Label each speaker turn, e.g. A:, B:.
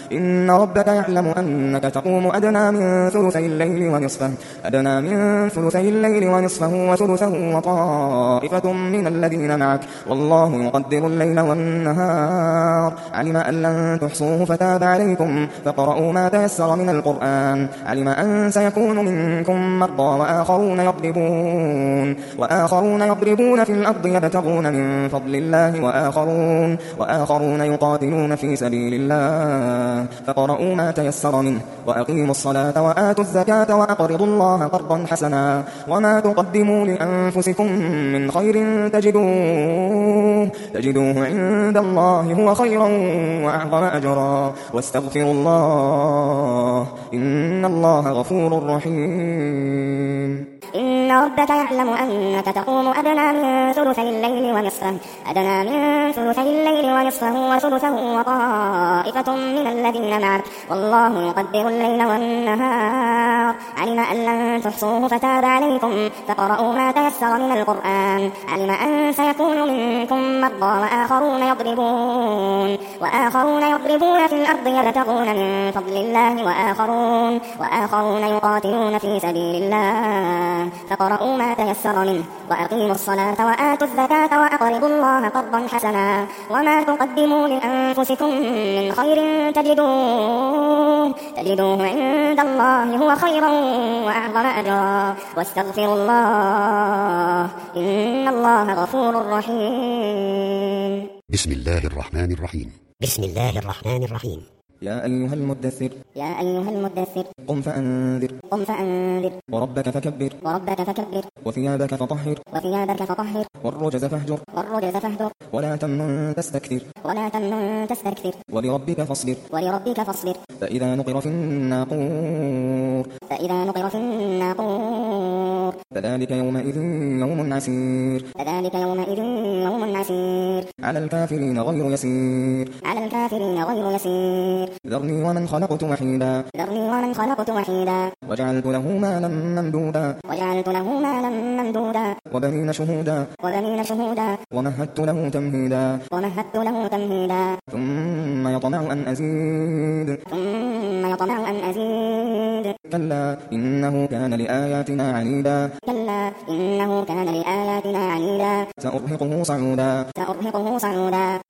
A: إن ربك يعلم أنك تقوم أدنى من ثلثي الليل ونصفه وثلثه وطائفة من الذين معك والله يقدر الليل والنهار علم أن لن تحصوه فتاب عليكم فقرؤوا ما تيسر من القرآن علم أن سيكون منكم مرضى وآخرون يضربون في الأرض يبتغون من فضل الله وآخرون يقاتلون في سبيل الله فقرؤوا ما تيسر منه وأقيموا الصلاة وآتوا الزكاة وأقرضوا الله قرضا حسنا وما تقدموا لأنفسكم من خير تجدوه عند الله هو خيرا وأعظم أجرا واستغفروا الله إن الله غفور رحيم
B: إن ربك يعلم أنك تقوم أدنى من ثلثي الليل ونصفه وثلثه وطائفة من الذين معك والله يقدر الليل والنهار علم أن لن تحصوه فتاب عليكم فقرؤوا ما تيسر من القرآن علم أن سيكون منكم مرضى وآخرون يضربون في الأرض يبتغون من فضل الله وآخرون يقاتلون في سبيل الله فقرؤوا ما تيسر منه وأقيموا الصلاة وآتوا الزكاة وأقرضوا الله قرضا حسنا وما تقدموا لأنفسكم من خير تجدوه عند الله هو خيرا وأعظم أجرا واستغفروا الله إن الله غفور رحيم
C: بسم الله الرحمن الرحيم
A: يا أيها المدثر قم فأنذر وربك فكبر وثيابك فطهر والرجز فاهجر ولا تمنن تستكثر ولربك فاصبر فإذا نقر في الناقور فذلك يومئذ يوم عسير على الكافرين غير يسير ذرني ومن خلقت وحيدا وجعلت له مالا ممدودا وبنين شهودا ومهدت له تمهيدا ثم يطمع أن أزيد كلا إنه كان لآياتنا عنيدا سأرهقه صعودا